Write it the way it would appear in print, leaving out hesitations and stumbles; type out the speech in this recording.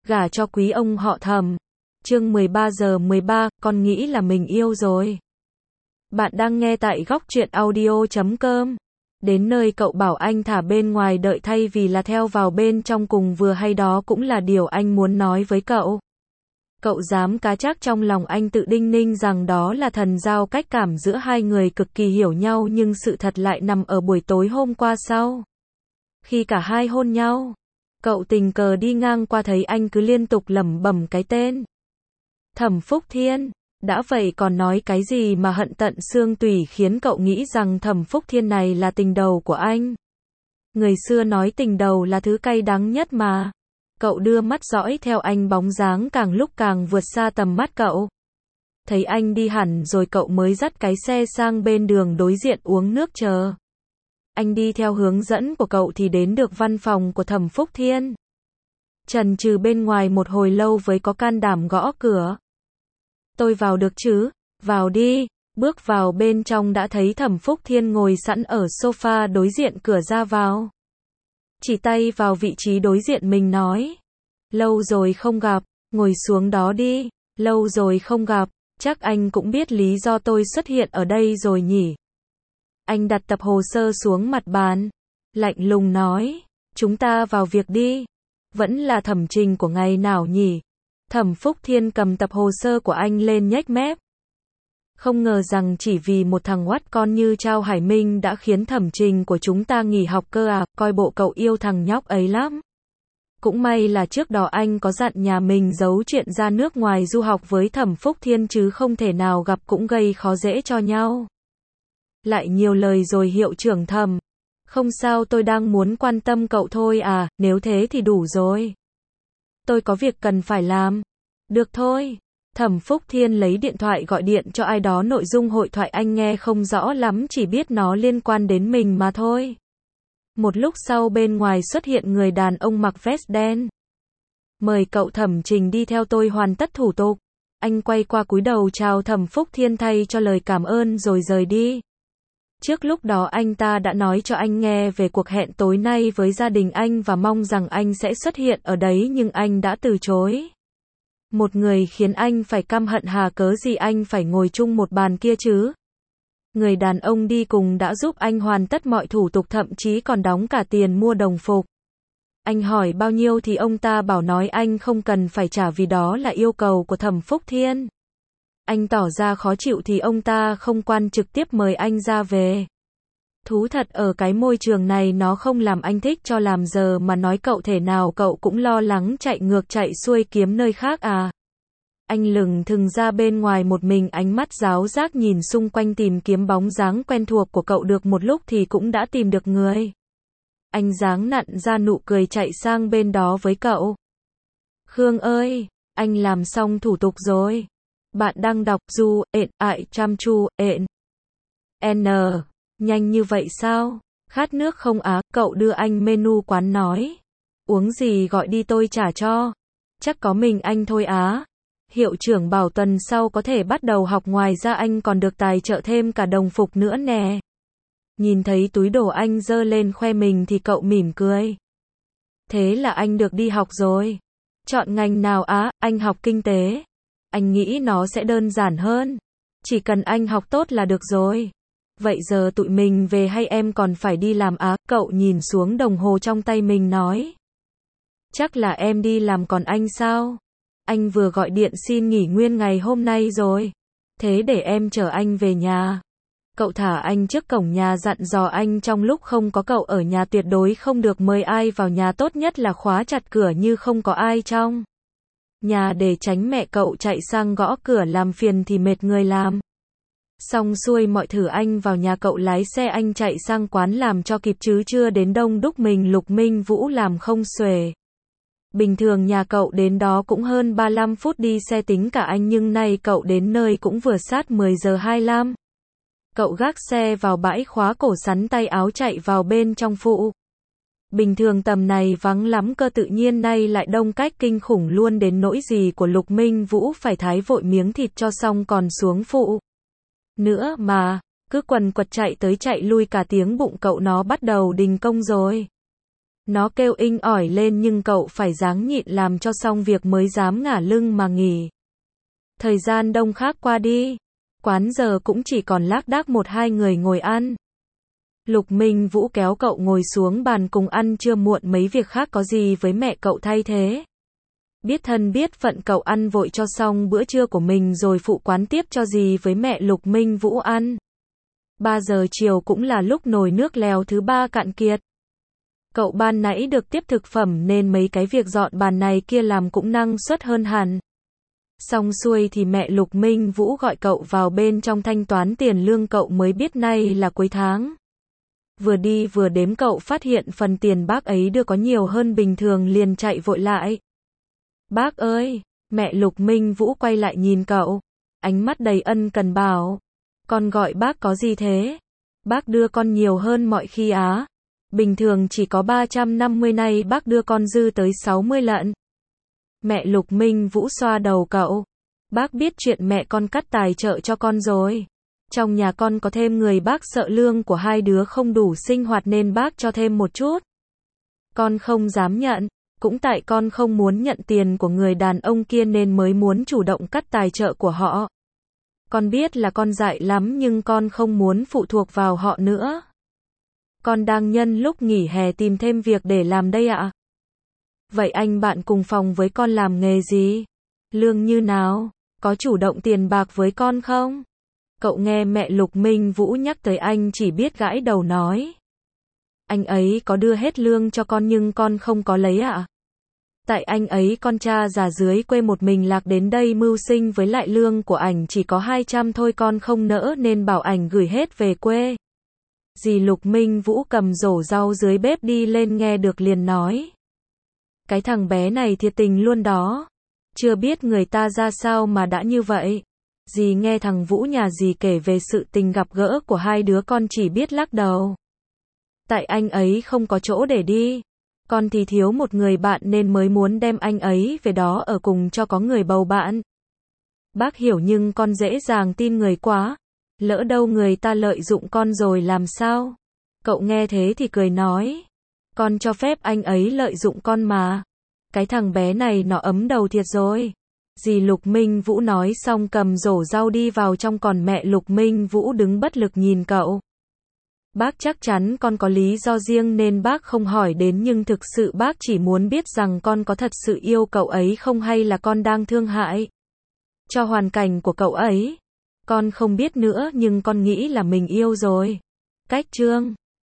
Gả cho quý ông họ Thẩm. Chương 13:13, con nghĩ là mình yêu rồi. Bạn đang nghe tại góc truyện audio.com. Đến nơi cậu bảo anh thả bên ngoài đợi thay vì là theo vào bên trong cùng vừa hay đó cũng là điều anh muốn nói với cậu. Cậu dám cá chắc trong lòng anh tự đinh ninh rằng đó là thần giao cách cảm giữa hai người cực kỳ hiểu nhau, nhưng sự thật lại nằm ở buổi tối hôm qua sau. Khi cả hai hôn nhau, cậu tình cờ đi ngang qua thấy anh cứ liên tục lẩm bẩm cái tên Thẩm Phúc Thiên. Đã vậy còn nói cái gì mà hận tận xương tủy, khiến cậu nghĩ rằng Thẩm Phúc Thiên này là tình đầu của anh. Người xưa nói tình đầu là thứ cay đắng nhất mà. Cậu đưa mắt dõi theo anh, bóng dáng càng lúc càng vượt xa tầm mắt cậu. Thấy anh đi hẳn rồi cậu mới dắt cái xe sang bên đường đối diện uống nước chờ. Anh đi theo hướng dẫn của cậu thì đến được văn phòng của Thẩm Phúc Thiên. Chần chừ bên ngoài một hồi lâu với có can đảm gõ cửa. Tôi vào được chứ? Vào đi. Bước vào bên trong đã thấy Thẩm Phúc Thiên ngồi sẵn ở sofa đối diện cửa ra vào. Chỉ tay vào vị trí đối diện mình nói. Lâu rồi không gặp, ngồi xuống đó đi. Lâu rồi không gặp, chắc anh cũng biết lý do tôi xuất hiện ở đây rồi nhỉ? Anh đặt tập hồ sơ xuống mặt bàn, lạnh lùng nói, chúng ta vào việc đi. Vẫn là thẩm trình của ngày nào nhỉ? Thẩm Phúc Thiên cầm tập hồ sơ của anh lên nhếch mép. Không ngờ rằng chỉ vì một thằng oắt con như Trao Hải Minh đã khiến thẩm trình của chúng ta nghỉ học cơ à, coi bộ cậu yêu thằng nhóc ấy lắm. Cũng may là trước đó anh có dặn nhà mình giấu chuyện ra nước ngoài du học với Thẩm Phúc Thiên chứ không thể nào gặp cũng gây khó dễ cho nhau. Lại nhiều lời rồi hiệu trưởng Thẩm. Không sao, tôi đang muốn quan tâm cậu thôi à, nếu thế thì đủ rồi. Tôi có việc cần phải làm. Được thôi. Thẩm Phúc Thiên lấy điện thoại gọi điện cho ai đó, nội dung hội thoại anh nghe không rõ lắm, chỉ biết nó liên quan đến mình mà thôi. Một lúc sau bên ngoài xuất hiện người đàn ông mặc vest đen. Mời cậu Thẩm trình đi theo tôi hoàn tất thủ tục. Anh quay qua cúi đầu chào Thẩm Phúc Thiên thay cho lời cảm ơn rồi rời đi. Trước lúc đó anh ta đã nói cho anh nghe về cuộc hẹn tối nay với gia đình anh và mong rằng anh sẽ xuất hiện ở đấy, nhưng anh đã từ chối. Một người khiến anh phải căm hận hà cớ gì anh phải ngồi chung một bàn kia chứ? Người đàn ông đi cùng đã giúp anh hoàn tất mọi thủ tục, thậm chí còn đóng cả tiền mua đồng phục. Anh hỏi bao nhiêu thì ông ta bảo nói anh không cần phải trả vì đó là yêu cầu của Thẩm Phúc Thiên. Anh tỏ ra khó chịu thì ông ta không quan, trực tiếp mời anh ra về. Thú thật, ở cái môi trường này nó không làm anh thích cho làm giờ mà nói cậu thể nào cậu cũng lo lắng chạy ngược chạy xuôi kiếm nơi khác à. Anh lừng thừng ra bên ngoài một mình, ánh mắt giáo giác nhìn xung quanh tìm kiếm bóng dáng quen thuộc của cậu, được một lúc thì cũng đã tìm được người. Anh dáng nặn ra nụ cười chạy sang bên đó với cậu. Khương ơi, anh làm xong thủ tục rồi. Bạn đang đọc Du, Ại, Chăm Chu, N. Nhanh như vậy sao? Khát nước không á? Cậu đưa anh menu quán nói. Uống gì gọi đi tôi trả cho. Chắc có mình anh thôi á. Hiệu trưởng bảo tuần sau có thể bắt đầu học, ngoài ra anh còn được tài trợ thêm cả đồng phục nữa nè. Nhìn thấy túi đồ anh giơ lên khoe mình thì cậu mỉm cười. Thế là anh được đi học rồi. Chọn ngành nào á? Anh học kinh tế. Anh nghĩ nó sẽ đơn giản hơn. Chỉ cần anh học tốt là được rồi. Vậy giờ tụi mình về hay em còn phải đi làm á? Cậu nhìn xuống đồng hồ trong tay mình nói. Chắc là em đi làm, còn anh sao? Anh vừa gọi điện xin nghỉ nguyên ngày hôm nay rồi. Thế để em chở anh về nhà. Cậu thả anh trước cổng nhà, dặn dò anh trong lúc không có cậu ở nhà tuyệt đối không được mời ai vào nhà, tốt nhất là khóa chặt cửa như không có ai trong nhà để tránh mẹ cậu chạy sang gõ cửa làm phiền thì mệt người làm. Xong xuôi mọi thứ anh vào nhà, cậu lái xe anh chạy sang quán làm cho kịp chứ chưa đến đông đúc mình Lục Minh Vũ làm không xuể. Bình thường nhà cậu đến đó cũng hơn 35 phút đi xe tính cả anh, nhưng nay cậu đến nơi cũng vừa sát 10 giờ 25. Cậu gác xe vào bãi, khóa cổ, sắn tay áo chạy vào bên trong phụ. Bình thường tầm này vắng lắm cơ, tự nhiên nay lại đông cách kinh khủng luôn, đến nỗi gì của Lục Minh Vũ phải thái vội miếng thịt cho xong còn xuống phụ nữa mà, cứ quần quật chạy tới chạy lui cả tiếng, bụng cậu nó bắt đầu đình công rồi. Nó kêu inh ỏi lên nhưng cậu phải ráng nhịn làm cho xong việc mới dám ngả lưng mà nghỉ. Thời gian đông khác qua đi. Quán giờ cũng chỉ còn lác đác một hai người ngồi ăn. Lục Minh Vũ kéo cậu ngồi xuống bàn cùng ăn trưa, muộn mấy việc khác có gì với mẹ cậu thay thế. Biết thân biết phận cậu ăn vội cho xong bữa trưa của mình rồi phụ quán tiếp cho gì với mẹ Lục Minh Vũ ăn. 3 giờ chiều cũng là lúc nồi nước lèo thứ 3 cạn kiệt. Cậu ban nãy được tiếp thực phẩm nên mấy cái việc dọn bàn này kia làm cũng năng suất hơn hẳn. Xong xuôi thì mẹ Lục Minh Vũ gọi cậu vào bên trong thanh toán tiền lương, cậu mới biết nay là cuối tháng. Vừa đi vừa đếm cậu phát hiện phần tiền bác ấy đưa có nhiều hơn bình thường liền chạy vội lại. Bác ơi, mẹ Lục Minh Vũ quay lại nhìn cậu, ánh mắt đầy ân cần bảo. Con gọi bác có gì thế? Bác đưa con nhiều hơn mọi khi á. Bình thường chỉ có 350, nay bác đưa con dư tới 60 lận. Mẹ Lục Minh Vũ xoa đầu cậu. Bác biết chuyện mẹ con cắt tài trợ cho con rồi. Trong nhà con có thêm người, bác sợ lương của hai đứa không đủ sinh hoạt nên bác cho thêm một chút. Con không dám nhận, cũng tại con không muốn nhận tiền của người đàn ông kia nên mới muốn chủ động cắt tài trợ của họ. Con biết là con dại lắm nhưng con không muốn phụ thuộc vào họ nữa. Con đang nhân lúc nghỉ hè tìm thêm việc để làm đây ạ. Vậy anh bạn cùng phòng với con làm nghề gì? Lương như nào? Có chủ động tiền bạc với con không? Cậu nghe mẹ Lục Minh Vũ nhắc tới anh chỉ biết gãi đầu nói. Anh ấy có đưa hết lương cho con nhưng con không có lấy ạ. Tại anh ấy con cha già dưới quê một mình lạc đến đây mưu sinh, với lại lương của ảnh chỉ có 200 thôi, con không nỡ nên bảo ảnh gửi hết về quê. Dì Lục Minh Vũ cầm rổ rau dưới bếp đi lên nghe được liền nói. Cái thằng bé này thiệt tình luôn đó. Chưa biết người ta ra sao mà đã như vậy. Dì nghe thằng Vũ nhà dì kể về sự tình gặp gỡ của hai đứa con chỉ biết lắc đầu. Tại anh ấy không có chỗ để đi. Con thì thiếu một người bạn nên mới muốn đem anh ấy về đó ở cùng cho có người bầu bạn. Bác hiểu nhưng con dễ dàng tin người quá. Lỡ đâu người ta lợi dụng con rồi làm sao? Cậu nghe thế thì cười nói. Con cho phép anh ấy lợi dụng con mà. Cái thằng bé này nó ấm đầu thiệt rồi. Dì Lục Minh Vũ nói xong cầm rổ rau đi vào trong, còn mẹ Lục Minh Vũ đứng bất lực nhìn cậu. Bác chắc chắn con có lý do riêng nên bác không hỏi đến, nhưng thực sự bác chỉ muốn biết rằng con có thật sự yêu cậu ấy không hay là con đang thương hại cho hoàn cảnh của cậu ấy. Con không biết nữa nhưng con nghĩ là mình yêu rồi. Cách chương